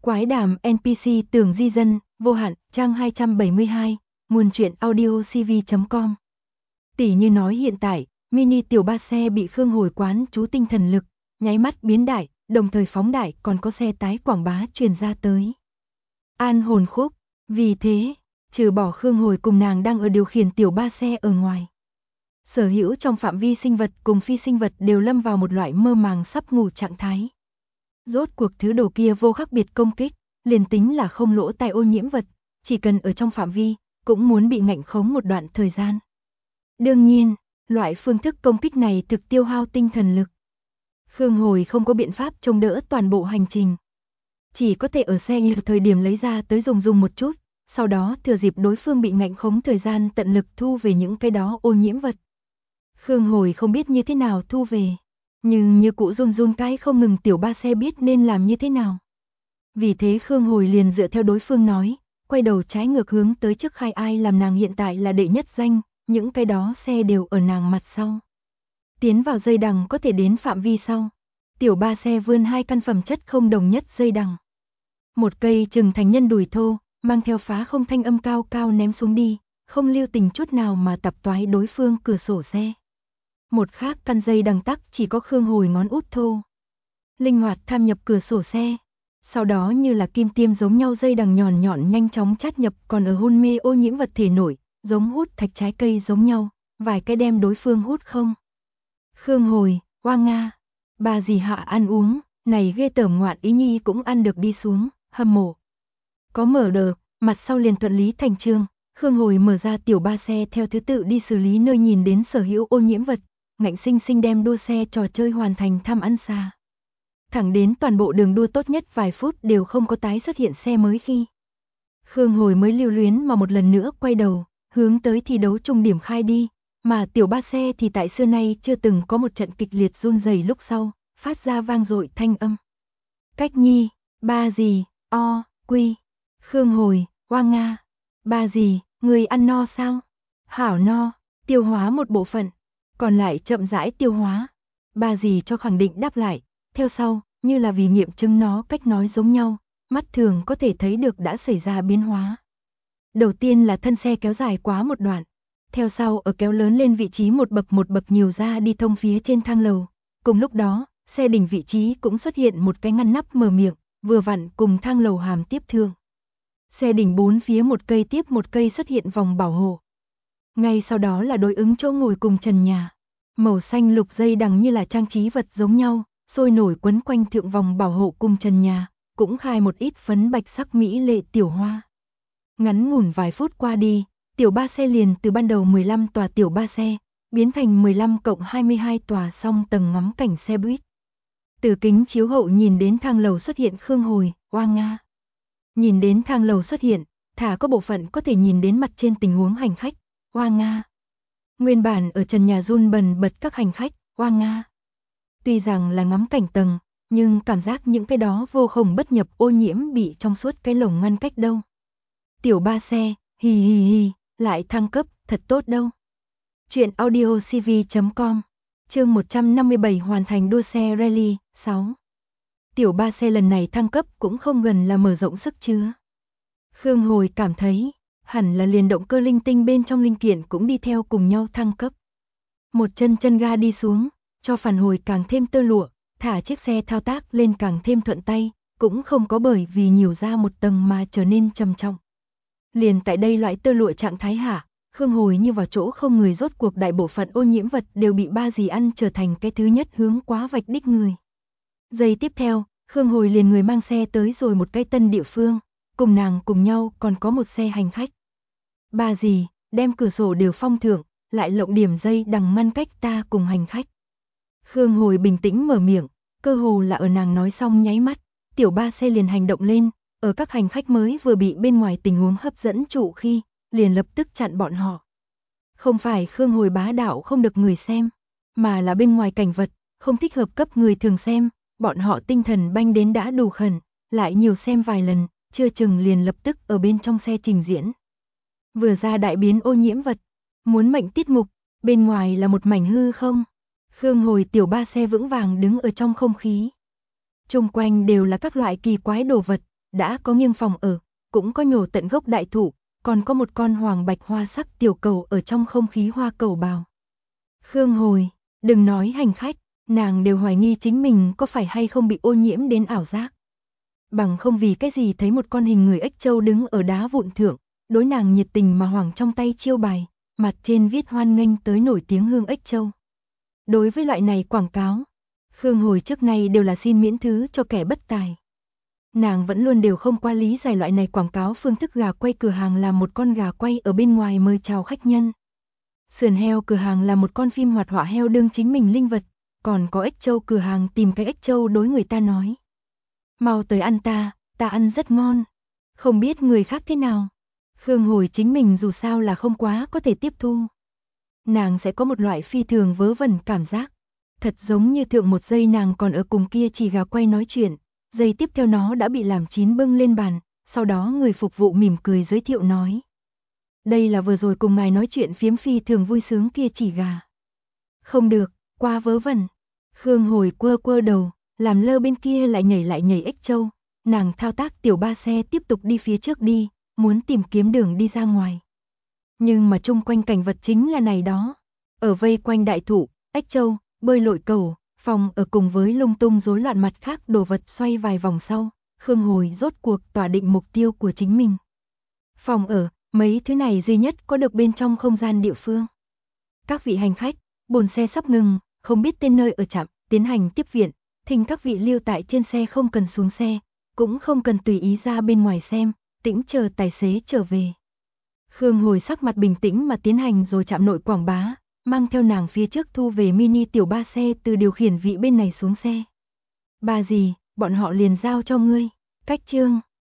Quái đàm NPC Tường Di Dân, vô hạn, trang 272, nguồn truyện audio cv.com. Tỷ như nói hiện tại, mini tiểu ba xe bị Khương Hồi quán chú tinh thần lực, nháy mắt biến đại, đồng thời phóng đại, còn có xe tái quảng bá truyền ra tới. An hồn khúc, vì thế, trừ bỏ Khương Hồi cùng nàng đang ở điều khiển tiểu ba xe ở ngoài. Sở hữu trong phạm vi sinh vật cùng phi sinh vật đều lâm vào một loại mơ màng sắp ngủ trạng thái. Rốt cuộc thứ đồ kia vô khác biệt công kích, liền tính là không lỗ tai ô nhiễm vật, chỉ cần ở trong phạm vi, cũng muốn bị ngạnh khống một đoạn thời gian. Đương nhiên, loại phương thức công kích này thực tiêu hao tinh thần lực. Khương Hồi không có biện pháp chống đỡ toàn bộ hành trình. Chỉ có thể ở xe nhiều thời điểm lấy ra tới dùng một chút, sau đó thừa dịp đối phương bị ngạnh khống thời gian tận lực thu về những cái đó ô nhiễm vật. Khương Hồi không biết như thế nào thu về, nhưng như cũ run cái không ngừng tiểu ba xe biết nên làm như thế nào. Vì thế Khương Hồi liền dựa theo đối phương nói, quay đầu trái ngược hướng tới trước khai ai làm nàng hiện tại là đệ nhất danh, những cái đó xe đều ở nàng mặt sau. Tiến vào dây đằng có thể đến phạm vi sau. Tiểu ba xe vươn hai căn phẩm chất không đồng nhất dây đằng. Một cây chừng thành nhân đùi thô, mang theo phá không thanh âm cao cao ném xuống đi, không lưu tình chút nào mà tập toái đối phương cửa sổ xe. Một khác căn dây đằng tắc chỉ có Khương Hồi ngón út thô. Linh hoạt tham nhập cửa sổ xe. Sau đó như là kim tiêm giống nhau dây đằng nhọn nhọn nhanh chóng chát nhập còn ở hôn mê ô nhiễm vật thể nổi, giống hút thạch trái cây giống nhau, vài cái đem đối phương hút không. Khương Hồi, Hoa Nga, bà dì hạ ăn uống, này ghê tởm ngoạn ý nhi cũng ăn được đi xuống, hâm mộ. Có mở đờ, mặt sau liền thuận lý thành chương, Khương Hồi mở ra tiểu ba xe theo thứ tự đi xử lý nơi nhìn đến sở hữu ô nhiễm vật, ngạnh sinh sinh đem đua xe trò chơi hoàn thành thăm ăn xa. Thẳng đến toàn bộ đường đua tốt nhất vài phút đều không có tái xuất hiện xe mới khi. Khương Hồi mới lưu luyến mà một lần nữa quay đầu, hướng tới thi đấu trung điểm khai đi, mà tiểu ba xe thì tại xưa nay chưa từng có một trận kịch liệt run rẩy lúc sau, phát ra vang dội thanh âm. Cách nhi, ba gì, o, quy, Khương Hồi, Hoa Nga, ba gì, người ăn no sao? Hảo no, tiêu hóa một bộ phận, còn lại chậm rãi tiêu hóa. Ba gì cho khẳng định đáp lại, theo sau, như là vì nghiệm chứng nó cách nói giống nhau, mắt thường có thể thấy được đã xảy ra biến hóa. Đầu tiên là thân xe kéo dài quá một đoạn, theo sau ở kéo lớn lên vị trí một bậc nhiều ra đi thông phía trên thang lầu. Cùng lúc đó, xe đỉnh vị trí cũng xuất hiện một cái ngăn nắp mở miệng, vừa vặn cùng thang lầu hàm tiếp thương. Xe đỉnh bốn phía một cây tiếp một cây xuất hiện vòng bảo hộ. Ngay sau đó là đối ứng chỗ ngồi cùng trần nhà. Màu xanh lục dây đằng như là trang trí vật giống nhau, sôi nổi quấn quanh thượng vòng bảo hộ cùng trần nhà, cũng khai một ít phấn bạch sắc mỹ lệ tiểu hoa. Ngắn ngủn vài phút qua đi, tiểu ba xe liền từ ban đầu 15 tòa tiểu ba xe, biến thành 15+22 tòa song tầng ngắm cảnh xe buýt. Từ kính chiếu hậu nhìn đến thang lầu xuất hiện Khương Hồi, Hoa Nga. Nhìn đến thang lầu xuất hiện, thả có bộ phận có thể nhìn đến mặt trên tình huống hành khách, Hoa Nga. Nguyên bản ở trần nhà run bần bật các hành khách, Hoa Nga. Tuy rằng là ngắm cảnh tầng, nhưng cảm giác những cái đó vô khổng bất nhập ô nhiễm bị trong suốt cái lồng ngăn cách đâu. Tiểu ba xe, hì hì hì, lại thăng cấp, thật tốt đâu. Chuyện audio cv.com, chương 157 hoàn thành đua xe rally, 6. Tiểu ba xe lần này thăng cấp cũng không gần là mở rộng sức chứa. Khương Hồi cảm thấy, hẳn là liền động cơ linh tinh bên trong linh kiện cũng đi theo cùng nhau thăng cấp. Một chân ga đi xuống, cho phản hồi càng thêm tơ lụa, thả chiếc xe thao tác lên càng thêm thuận tay, cũng không có bởi vì nhiều ra một tầng mà trở nên trầm trọng. Liền tại đây loại tơ lụa trạng thái hạ, Khương Hồi như vào chỗ không người, rốt cuộc đại bộ phận ô nhiễm vật đều bị ba dì ăn trở thành cái thứ nhất hướng quá vạch đích người. Giây tiếp theo, Khương Hồi liền người mang xe tới rồi một cái tân địa phương, cùng nàng cùng nhau còn có một xe hành khách. Ba dì, đem cửa sổ đều phong thượng, lại lộng điểm dây đằng ngăn cách ta cùng hành khách. Khương Hồi bình tĩnh mở miệng, cơ hồ là ở nàng nói xong nháy mắt, tiểu ba xe liền hành động lên, ở các hành khách mới vừa bị bên ngoài tình huống hấp dẫn trụ khi, liền lập tức chặn bọn họ. Không phải Khương Hồi bá đạo không được người xem, mà là bên ngoài cảnh vật, không thích hợp cấp người thường xem, bọn họ tinh thần banh đến đã đủ khẩn, lại nhiều xem vài lần, chưa chừng liền lập tức ở bên trong xe trình diễn. Vừa ra đại biến ô nhiễm vật, muốn mệnh tiết mục, bên ngoài là một mảnh hư không. Khương Hồi tiểu ba xe vững vàng đứng ở trong không khí. Chung quanh đều là các loại kỳ quái đồ vật, đã có nghiêng phòng ở, cũng có nhổ tận gốc đại thụ, còn có một con hoàng bạch hoa sắc tiểu cầu ở trong không khí hoa cầu bào. Khương Hồi, đừng nói hành khách, nàng đều hoài nghi chính mình có phải hay không bị ô nhiễm đến ảo giác. Bằng không vì cái gì thấy một con hình người ếch châu đứng ở đá vụn thượng, đối nàng nhiệt tình mà hoảng trong tay chiêu bài, mặt trên viết hoan nghênh tới nổi tiếng hương ếch châu. Đối với loại này quảng cáo, Khương Hồi trước nay đều là xin miễn thứ cho kẻ bất tài. Nàng vẫn luôn đều không qua lý giải loại này quảng cáo phương thức gà quay cửa hàng là một con gà quay ở bên ngoài mời chào khách nhân. Sườn heo cửa hàng là một con phim hoạt họa heo đương chính mình linh vật, còn có ếch châu cửa hàng tìm cái ếch châu đối người ta nói. Mau tới ăn ta ăn rất ngon. Không biết người khác thế nào. Khương Hồi chính mình dù sao là không quá có thể tiếp thu. Nàng sẽ có một loại phi thường vớ vẩn cảm giác. Thật giống như thượng một giây nàng còn ở cùng kia chỉ gà quay nói chuyện, giây tiếp theo nó đã bị làm chín bưng lên bàn, sau đó người phục vụ mỉm cười giới thiệu nói. Đây là vừa rồi cùng ngài nói chuyện phiếm phi thường vui sướng kia chỉ gà. Không được, quá vớ vẩn. Khương Hồi quơ quơ đầu, làm lơ bên kia lại nhảy ếch châu, nàng thao tác tiểu ba xe tiếp tục đi phía trước đi, muốn tìm kiếm đường đi ra ngoài. Nhưng mà chung quanh cảnh vật chính là này đó, ở vây quanh đại thụ, ếch châu, bơi lội cầu, phòng ở cùng với lung tung rối loạn mặt khác đồ vật xoay vài vòng sau, Khương Hồi rốt cuộc tỏa định mục tiêu của chính mình. Phòng ở, mấy thứ này duy nhất có được bên trong không gian địa phương. Các vị hành khách, bồn xe sắp ngừng, không biết tên nơi ở trạm, tiến hành tiếp viện, thỉnh các vị lưu tại trên xe không cần xuống xe, cũng không cần tùy ý ra bên ngoài xem, tĩnh chờ tài xế trở về. Khương Hồi sắc mặt bình tĩnh mà tiến hành rồi chạm nội quảng bá, mang theo nàng phía trước thu về mini tiểu ba xe từ điều khiển vị bên này xuống xe. Bà gì, bọn họ liền giao cho ngươi. Cách chương